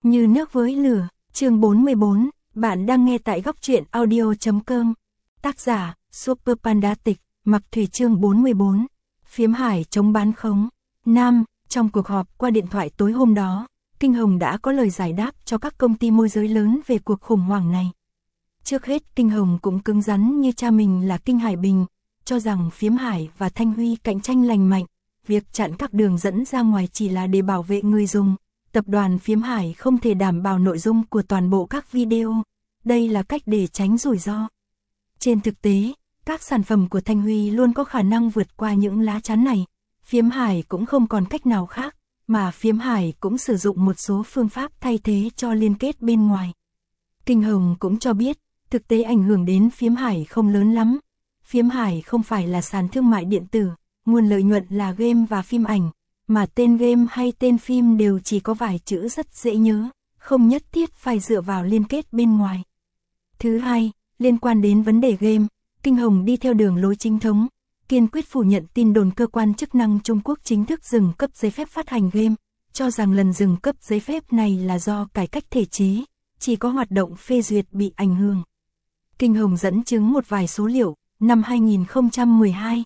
Như nước với lửa, chương 44, bạn đang nghe tại góc truyện audio.com. Tác giả, Super Panda Tịch, Mặc Thủy chương 44. Phiếm Hải chống bán khống. Nam, trong cuộc họp qua điện thoại tối hôm đó, Kinh Hồng đã có lời giải đáp cho các công ty môi giới lớn về cuộc khủng hoảng này. Trước hết Kinh Hồng cũng cứng rắn như cha mình là Kinh Hải Bình, cho rằng Phiếm Hải và Thanh Huy cạnh tranh lành mạnh, việc chặn các đường dẫn ra ngoài chỉ là để bảo vệ người dùng. Tập đoàn Phiếm Hải không thể đảm bảo nội dung của toàn bộ các video, đây là cách để tránh rủi ro. Trên thực tế, các sản phẩm của Thanh Huy luôn có khả năng vượt qua những lá chắn này, Phiếm Hải cũng không còn cách nào khác, mà Phiếm Hải cũng sử dụng một số phương pháp thay thế cho liên kết bên ngoài. Kinh Hồng cũng cho biết, thực tế ảnh hưởng đến Phiếm Hải không lớn lắm. Phiếm Hải không phải là sàn thương mại điện tử, nguồn lợi nhuận là game và phim ảnh, mà tên game hay tên phim đều chỉ có vài chữ rất dễ nhớ, không nhất thiết phải dựa vào liên kết bên ngoài. Thứ hai, liên quan đến vấn đề game, Kinh Hồng đi theo đường lối chính thống, kiên quyết phủ nhận tin đồn cơ quan chức năng Trung Quốc chính thức dừng cấp giấy phép phát hành game, cho rằng lần dừng cấp giấy phép này là do cải cách thể chế, chỉ có hoạt động phê duyệt bị ảnh hưởng. Kinh Hồng dẫn chứng một vài số liệu, năm 2012,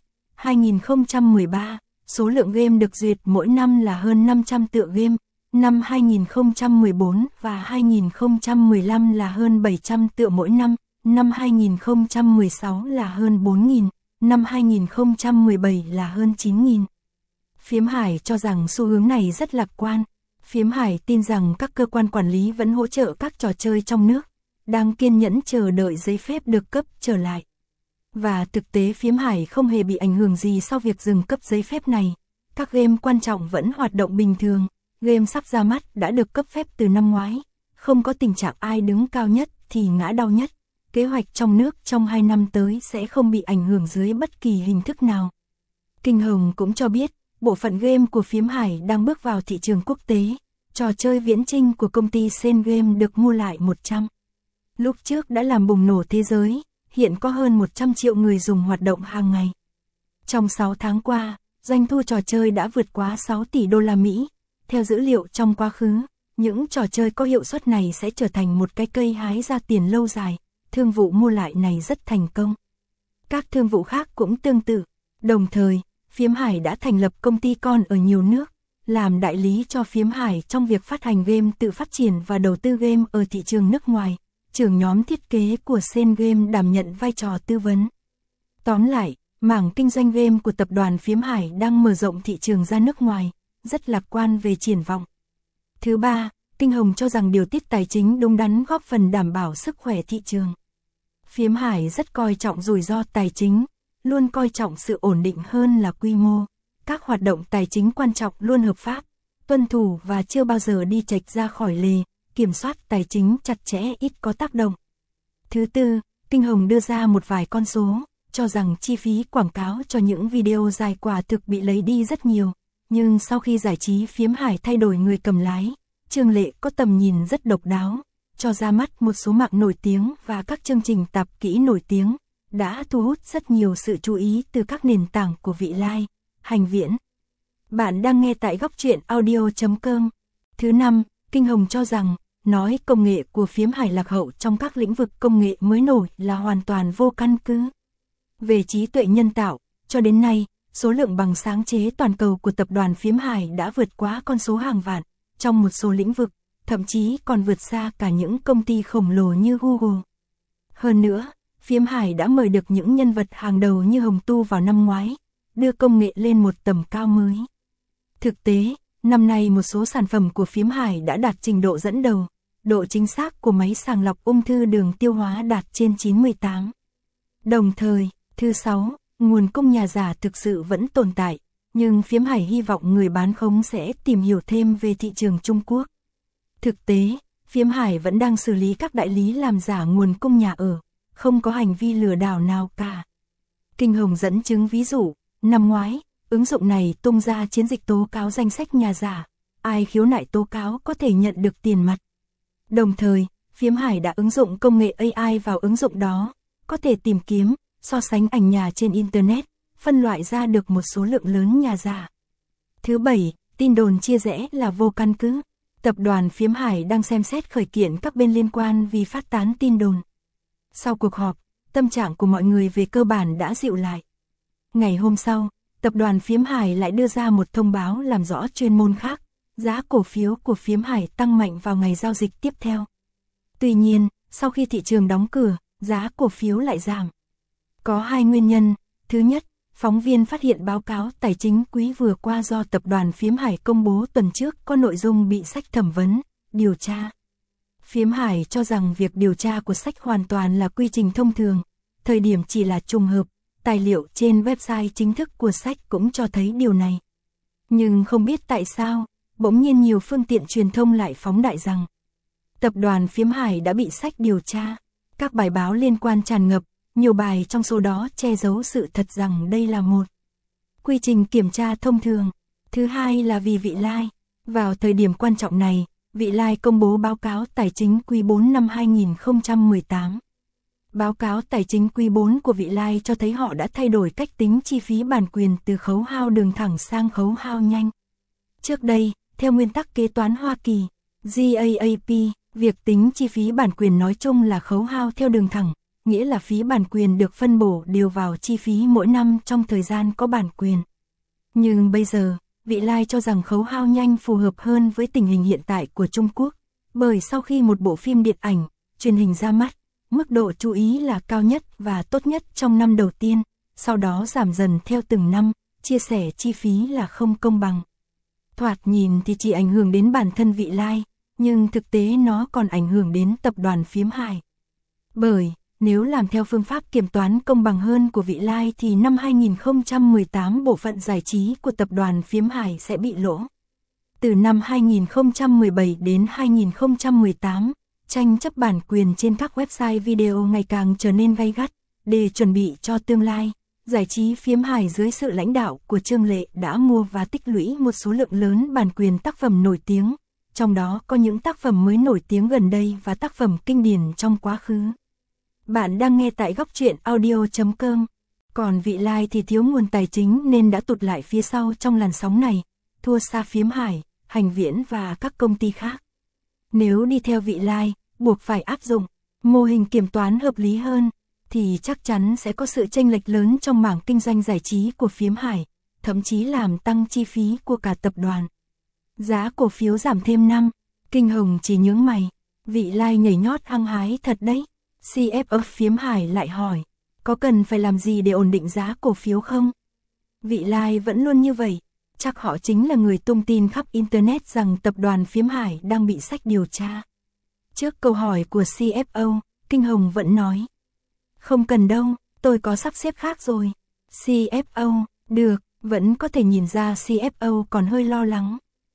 2013, số lượng game được duyệt mỗi năm là hơn 500 tựa game, năm 2014 và 2015 là hơn 700 tựa mỗi năm, năm 2016 là hơn 4.000, năm 2017 là hơn 9.000. Phiếm Hải cho rằng xu hướng này rất lạc quan. Phiếm Hải tin rằng các cơ quan quản lý vẫn hỗ trợ các trò chơi trong nước, đang kiên nhẫn chờ đợi giấy phép được cấp trở lại. Và thực tế Phiếm Hải không hề bị ảnh hưởng gì sau việc dừng cấp giấy phép này. Các game quan trọng vẫn hoạt động bình thường, game sắp ra mắt đã được cấp phép từ năm ngoái, không có tình trạng ai đứng cao nhất thì ngã đau nhất. Kế hoạch trong nước trong 2 năm tới sẽ không bị ảnh hưởng dưới bất kỳ hình thức nào. Kinh Hồng cũng cho biết, bộ phận game của Phiếm Hải đang bước vào thị trường quốc tế, trò chơi viễn chinh của công ty Sen Game được mua lại 100. Lúc trước đã làm bùng nổ thế giới, hiện có hơn 100 triệu người dùng hoạt động hàng ngày. Trong 6 tháng qua, doanh thu trò chơi đã vượt quá 6 tỷ đô la Mỹ. Theo dữ liệu trong quá khứ, những trò chơi có hiệu suất này sẽ trở thành một cái cây hái ra tiền lâu dài. Thương vụ mua lại này rất thành công. Các thương vụ khác cũng tương tự. Đồng thời, Phiếm Hải đã thành lập công ty con ở nhiều nước, làm đại lý cho Phiếm Hải trong việc phát hành game, tự phát triển và đầu tư game ở thị trường nước ngoài. Trưởng nhóm thiết kế của Sen Game đảm nhận vai trò tư vấn. Tóm lại, mảng kinh doanh game của tập đoàn Phiếm Hải đang mở rộng thị trường ra nước ngoài, rất lạc quan về triển vọng. Thứ ba, Kinh Hồng cho rằng điều tiết tài chính đúng đắn góp phần đảm bảo sức khỏe thị trường. Phiếm Hải rất coi trọng rủi ro tài chính, luôn coi trọng sự ổn định hơn là quy mô. Các hoạt động tài chính quan trọng luôn hợp pháp, tuân thủ và chưa bao giờ đi chệch ra khỏi lề, kiểm soát tài chính chặt chẽ ít có tác động. Thứ tư, Kinh Hồng đưa ra một vài con số, cho rằng chi phí quảng cáo cho những video dài quả thực bị lấy đi rất nhiều, nhưng sau khi giải trí Phiếm Hải thay đổi người cầm lái, Trương Lệ có tầm nhìn rất độc đáo, cho ra mắt một số mạng nổi tiếng và các chương trình tạp kỹ nổi tiếng, đã thu hút rất nhiều sự chú ý từ các nền tảng của Vị Lai, Hành Viễn. Bạn đang nghe tại góc truyện audio.com. Thứ năm, Kinh Hồng cho rằng, nói công nghệ của Phiếm Hải lạc hậu trong các lĩnh vực công nghệ mới nổi là hoàn toàn vô căn cứ. Về trí tuệ nhân tạo, cho đến nay, số lượng bằng sáng chế toàn cầu của tập đoàn Phiếm Hải đã vượt quá con số hàng vạn, trong một số lĩnh vực, thậm chí còn vượt xa cả những công ty khổng lồ như Google. Hơn nữa, Phiếm Hải đã mời được những nhân vật hàng đầu như Hồng Tu vào năm ngoái, đưa công nghệ lên một tầm cao mới. Thực tế, năm nay một số sản phẩm của Phiếm Hải đã đạt trình độ dẫn đầu, độ chính xác của máy sàng lọc ung thư đường tiêu hóa đạt trên 98. Đồng thời, thứ sáu, nguồn cung nhà giả thực sự vẫn tồn tại, nhưng Phiếm Hải hy vọng người bán khống sẽ tìm hiểu thêm về thị trường Trung Quốc. Thực tế, Phiếm Hải vẫn đang xử lý các đại lý làm giả nguồn cung nhà ở, không có hành vi lừa đảo nào cả. Kinh Hồng dẫn chứng ví dụ, năm ngoái, ứng dụng này tung ra chiến dịch tố cáo danh sách nhà giả, ai khiếu nại tố cáo có thể nhận được tiền mặt. Đồng thời, Phiếm Hải đã ứng dụng công nghệ AI vào ứng dụng đó, có thể tìm kiếm, so sánh ảnh nhà trên Internet, phân loại ra được một số lượng lớn nhà giả. Thứ bảy, tin đồn chia rẽ là vô căn cứ. Tập đoàn Phiếm Hải đang xem xét khởi kiện các bên liên quan vì phát tán tin đồn. Sau cuộc họp, tâm trạng của mọi người về cơ bản đã dịu lại. Ngày hôm sau, tập đoàn Phiếm Hải lại đưa ra một thông báo làm rõ chuyên môn khác. Giá cổ phiếu của Phiếm Hải tăng mạnh vào ngày giao dịch tiếp theo. Tuy nhiên, sau khi thị trường đóng cửa, giá cổ phiếu lại giảm. Có hai nguyên nhân. Thứ nhất, phóng viên phát hiện báo cáo tài chính quý vừa qua do tập đoàn Phiếm Hải công bố tuần trước có nội dung bị sách thẩm vấn, điều tra. Phiếm Hải cho rằng việc điều tra của sách hoàn toàn là quy trình thông thường, thời điểm chỉ là trùng hợp, tài liệu trên website chính thức của sách cũng cho thấy điều này. Nhưng không biết tại sao, bỗng nhiên nhiều phương tiện truyền thông lại phóng đại rằng tập đoàn Phiếm Hải đã bị sách điều tra. Các bài báo liên quan tràn ngập, nhiều bài trong số đó che giấu sự thật rằng đây là một quy trình kiểm tra thông thường. Thứ hai là vì Vị Lai. Vào thời điểm quan trọng này, Vị Lai công bố báo cáo tài chính quý 4 năm 2018. Báo cáo tài chính quý 4 của Vị Lai cho thấy họ đã thay đổi cách tính chi phí bản quyền từ khấu hao đường thẳng sang khấu hao nhanh. Trước đây, theo nguyên tắc kế toán Hoa Kỳ, GAAP, việc tính chi phí bản quyền nói chung là khấu hao theo đường thẳng, nghĩa là phí bản quyền được phân bổ đều vào chi phí mỗi năm trong thời gian có bản quyền. Nhưng bây giờ, Vị Lai cho rằng khấu hao nhanh phù hợp hơn với tình hình hiện tại của Trung Quốc, bởi sau khi một bộ phim điện ảnh, truyền hình ra mắt, mức độ chú ý là cao nhất và tốt nhất trong năm đầu tiên, sau đó giảm dần theo từng năm, chia sẻ chi phí là không công bằng. Thoạt nhìn thì chỉ ảnh hưởng đến bản thân Vị Lai, nhưng thực tế nó còn ảnh hưởng đến tập đoàn Phiếm Hải. Bởi, nếu làm theo phương pháp kiểm toán công bằng hơn của Vị Lai thì năm 2018 bộ phận giải trí của tập đoàn Phiếm Hải sẽ bị lỗ. Từ năm 2017 đến 2018, tranh chấp bản quyền trên các website video ngày càng trở nên gay gắt. Để chuẩn bị cho tương lai, giải trí Phiếm Hải dưới sự lãnh đạo của Trương Lệ đã mua và tích lũy một số lượng lớn bản quyền tác phẩm nổi tiếng, trong đó có những tác phẩm mới nổi tiếng gần đây và tác phẩm kinh điển trong quá khứ. Bạn đang nghe tại góc truyện audio.com. Còn Vị Lai thì thiếu nguồn tài chính nên đã tụt lại phía sau trong làn sóng này, thua xa Phiếm Hải, Hành Viễn và các công ty khác. Nếu đi theo Vị Lai, buộc phải áp dụng mô hình kiểm toán hợp lý hơn, thì chắc chắn sẽ có sự chênh lệch lớn trong mảng kinh doanh giải trí của Phiếm Hải, thậm chí làm tăng chi phí của cả tập đoàn. Giá cổ phiếu giảm thêm 5, Kinh Hồng chỉ nhướng mày, Vị Lai nhảy nhót hăng hái thật đấy. CFO Phiếm Hải lại hỏi, có cần phải làm gì để ổn định giá cổ phiếu không? Vị Lai vẫn luôn như vậy, chắc họ chính là người tung tin khắp Internet rằng tập đoàn Phiếm Hải đang bị sách điều tra. Trước câu hỏi của CFO, Kinh Hồng vẫn nói, không cần đâu, tôi có sắp xếp khác rồi. CFO, được, vẫn có thể nhìn ra CFO còn hơi lo lắng.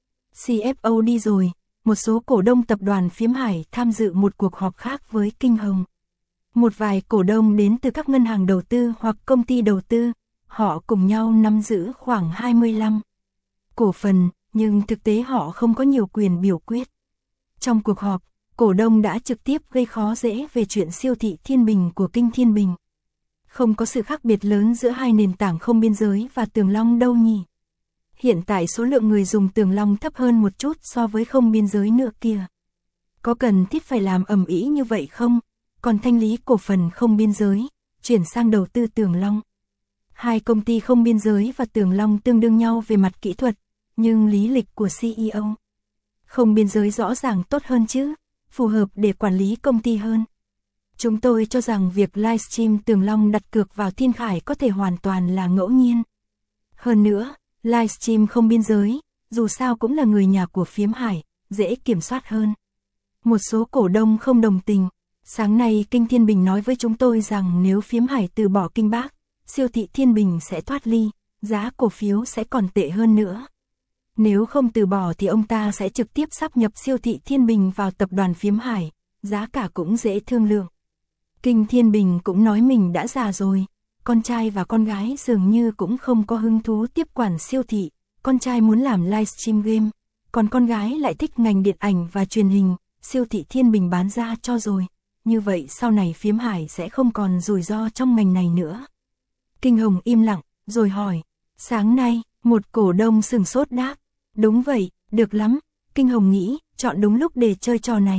CFO đi rồi, một số cổ đông tập đoàn Phiếm Hải tham dự một cuộc họp khác với Kinh Hồng. Một vài cổ đông đến từ các ngân hàng đầu tư hoặc công ty đầu tư, họ cùng nhau nắm giữ khoảng 25 cổ phần, nhưng thực tế họ không có nhiều quyền biểu quyết. Trong cuộc họp, cổ đông đã trực tiếp gây khó dễ về chuyện siêu thị Thiên Bình của Kinh Thiên Bình. Không có sự khác biệt lớn giữa hai nền tảng không biên giới và Tường Long đâu nhỉ? Hiện tại số lượng người dùng Tường Long thấp hơn một chút so với không biên giới nữa kìa. Có cần thiết phải làm ầm ĩ như vậy không? Còn thanh lý cổ phần không biên giới, chuyển sang đầu tư Tường Long. Hai công ty không biên giới và Tường Long tương đương nhau về mặt kỹ thuật, nhưng lý lịch của CEO không biên giới rõ ràng tốt hơn chứ, phù hợp để quản lý công ty hơn. Chúng tôi cho rằng việc livestream Tường Long đặt cược vào Thiên Khải có thể hoàn toàn là ngẫu nhiên. Hơn nữa, livestream không biên giới, dù sao cũng là người nhà của Phiếm Hải, dễ kiểm soát hơn. Một số cổ đông không đồng tình. Sáng nay Kinh Thiên Bình nói với chúng tôi rằng nếu Phiếm Hải từ bỏ Kinh Bác, siêu thị Thiên Bình sẽ thoát ly, giá cổ phiếu sẽ còn tệ hơn nữa. Nếu không từ bỏ thì ông ta sẽ trực tiếp sáp nhập siêu thị Thiên Bình vào tập đoàn Phiếm Hải, giá cả cũng dễ thương lượng. Kinh Thiên Bình cũng nói mình đã già rồi, con trai và con gái dường như cũng không có hứng thú tiếp quản siêu thị, con trai muốn làm livestream game, còn con gái lại thích ngành điện ảnh và truyền hình, siêu thị Thiên Bình bán ra cho rồi. Như vậy sau này Phiếm Hải sẽ không còn rủi ro trong ngành này nữa. Kinh Hồng im lặng, rồi hỏi. Sáng nay, một cổ đông sửng sốt đáp. Đúng vậy, được lắm. Kinh Hồng nghĩ, chọn đúng lúc để chơi trò này.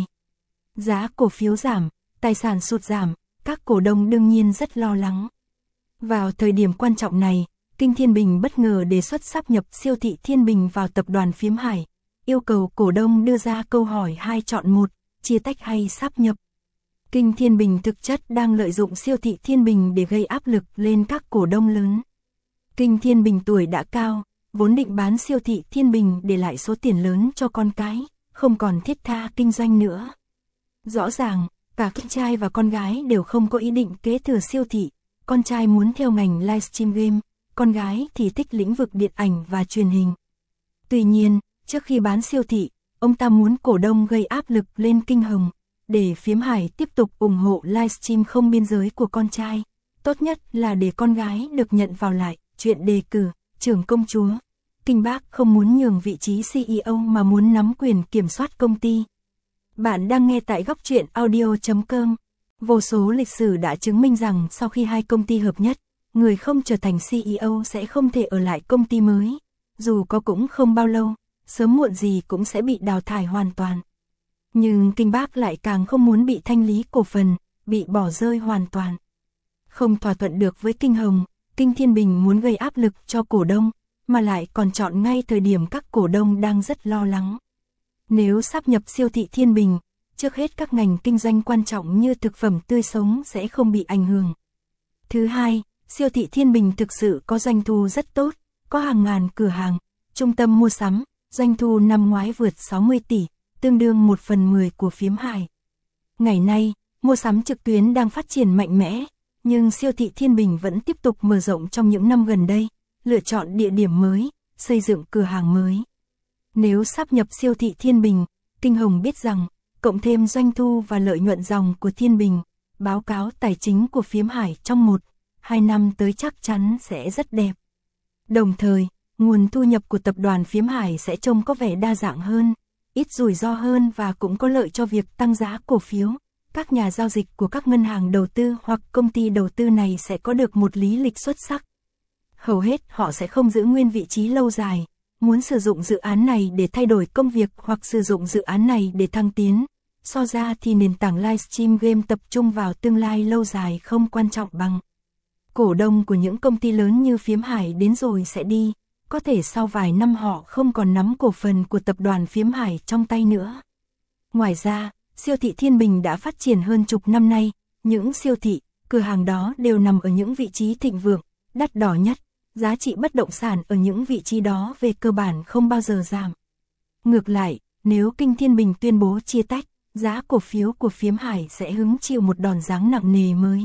Giá cổ phiếu giảm, tài sản sụt giảm, các cổ đông đương nhiên rất lo lắng. Vào thời điểm quan trọng này, Kinh Thiên Bình bất ngờ đề xuất sáp nhập siêu thị Thiên Bình vào tập đoàn Phiếm Hải, yêu cầu cổ đông đưa ra câu hỏi 2 chọn 1, chia tách hay sáp nhập. Kinh Thiên Bình thực chất đang lợi dụng siêu thị Thiên Bình để gây áp lực lên các cổ đông lớn. Kinh Thiên Bình tuổi đã cao, vốn định bán siêu thị Thiên Bình để lại số tiền lớn cho con cái, không còn thiết tha kinh doanh nữa. Rõ ràng, cả con trai và con gái đều không có ý định kế thừa siêu thị, con trai muốn theo ngành livestream game, con gái thì thích lĩnh vực điện ảnh và truyền hình. Tuy nhiên, trước khi bán siêu thị, ông ta muốn cổ đông gây áp lực lên Kinh Hồng, để Phiếm Hải tiếp tục ủng hộ livestream không biên giới của con trai. Tốt nhất là để con gái được nhận vào lại, chuyện đề cử, trưởng công chúa. Kinh Bác không muốn nhường vị trí CEO mà muốn nắm quyền kiểm soát công ty. Bạn đang nghe tại góc truyện audio.com. Vô số lịch sử đã chứng minh rằng sau khi hai công ty hợp nhất, người không trở thành CEO sẽ không thể ở lại công ty mới. Dù có cũng không bao lâu, sớm muộn gì cũng sẽ bị đào thải hoàn toàn. Nhưng Kinh Bác lại càng không muốn bị thanh lý cổ phần, bị bỏ rơi hoàn toàn. Không thỏa thuận được với Kinh Hồng, Kinh Thiên Bình muốn gây áp lực cho cổ đông, mà lại còn chọn ngay thời điểm các cổ đông đang rất lo lắng. Nếu sáp nhập siêu thị Thiên Bình, trước hết các ngành kinh doanh quan trọng như thực phẩm tươi sống sẽ không bị ảnh hưởng. Thứ hai, siêu thị Thiên Bình thực sự có doanh thu rất tốt, có hàng ngàn cửa hàng, trung tâm mua sắm, doanh thu năm ngoái vượt 60 tỷ, tương đương 1/10 của Phiếm Hải. Ngày nay, mua sắm trực tuyến đang phát triển mạnh mẽ, nhưng siêu thị Thiên Bình vẫn tiếp tục mở rộng trong những năm gần đây, lựa chọn địa điểm mới, xây dựng cửa hàng mới. Nếu sáp nhập siêu thị Thiên Bình, Kinh Hồng biết rằng, cộng thêm doanh thu và lợi nhuận dòng của Thiên Bình, báo cáo tài chính của Phiếm Hải trong 1-2 năm tới chắc chắn sẽ rất đẹp. Đồng thời, nguồn thu nhập của tập đoàn Phiếm Hải sẽ trông có vẻ đa dạng hơn, ít rủi ro hơn và cũng có lợi cho việc tăng giá cổ phiếu. Các nhà giao dịch của các ngân hàng đầu tư hoặc công ty đầu tư này sẽ có được một lý lịch xuất sắc. Hầu hết họ sẽ không giữ nguyên vị trí lâu dài, muốn sử dụng dự án này để thay đổi công việc hoặc sử dụng dự án này để thăng tiến. So ra thì nền tảng livestream game tập trung vào tương lai lâu dài không quan trọng bằng. Cổ đông của những công ty lớn như Phiếm Hải đến rồi sẽ đi, có thể sau vài năm họ không còn nắm cổ phần của tập đoàn Phiếm Hải trong tay nữa. Ngoài ra, siêu thị Thiên Bình đã phát triển hơn chục năm nay, những siêu thị, cửa hàng đó đều nằm ở những vị trí thịnh vượng, đắt đỏ nhất, giá trị bất động sản ở những vị trí đó về cơ bản không bao giờ giảm. Ngược lại, nếu Kinh Thiên Bình tuyên bố chia tách, giá cổ phiếu của Phiếm Hải sẽ hứng chịu một đòn giáng nặng nề mới.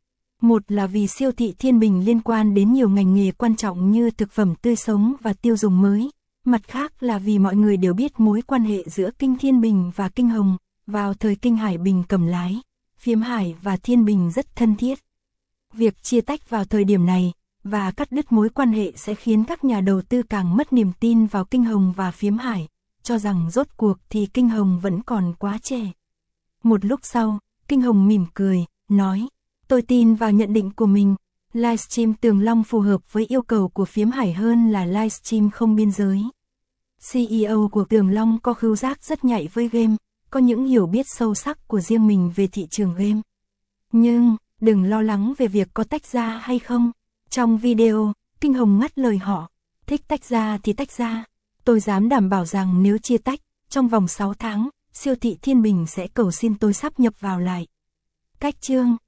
Một là vì siêu thị Thiên Bình liên quan đến nhiều ngành nghề quan trọng như thực phẩm tươi sống và tiêu dùng mới, mặt khác là vì mọi người đều biết mối quan hệ giữa Kinh Thiên Bình và Kinh Hồng. Vào thời Kinh Hải Bình cầm lái, Phiếm Hải và Thiên Bình rất thân thiết. Việc chia tách vào thời điểm này và cắt đứt mối quan hệ sẽ khiến các nhà đầu tư càng mất niềm tin vào Kinh Hồng và Phiếm Hải, cho rằng rốt cuộc thì Kinh Hồng vẫn còn quá trẻ. Một lúc sau, Kinh Hồng mỉm cười, nói, tôi tin vào nhận định của mình, livestream Tường Long phù hợp với yêu cầu của Phiếm Hải hơn là livestream không biên giới. CEO của Tường Long có khứu giác rất nhạy với game, có những hiểu biết sâu sắc của riêng mình về thị trường game. Nhưng, đừng lo lắng về việc có tách ra hay không. Trong video, Kinh Hồng ngắt lời họ, thích tách ra thì tách ra. Tôi dám đảm bảo rằng nếu chia tách, trong vòng 6 tháng, siêu thị Thiên Bình sẽ cầu xin tôi sáp nhập vào lại. Cách chương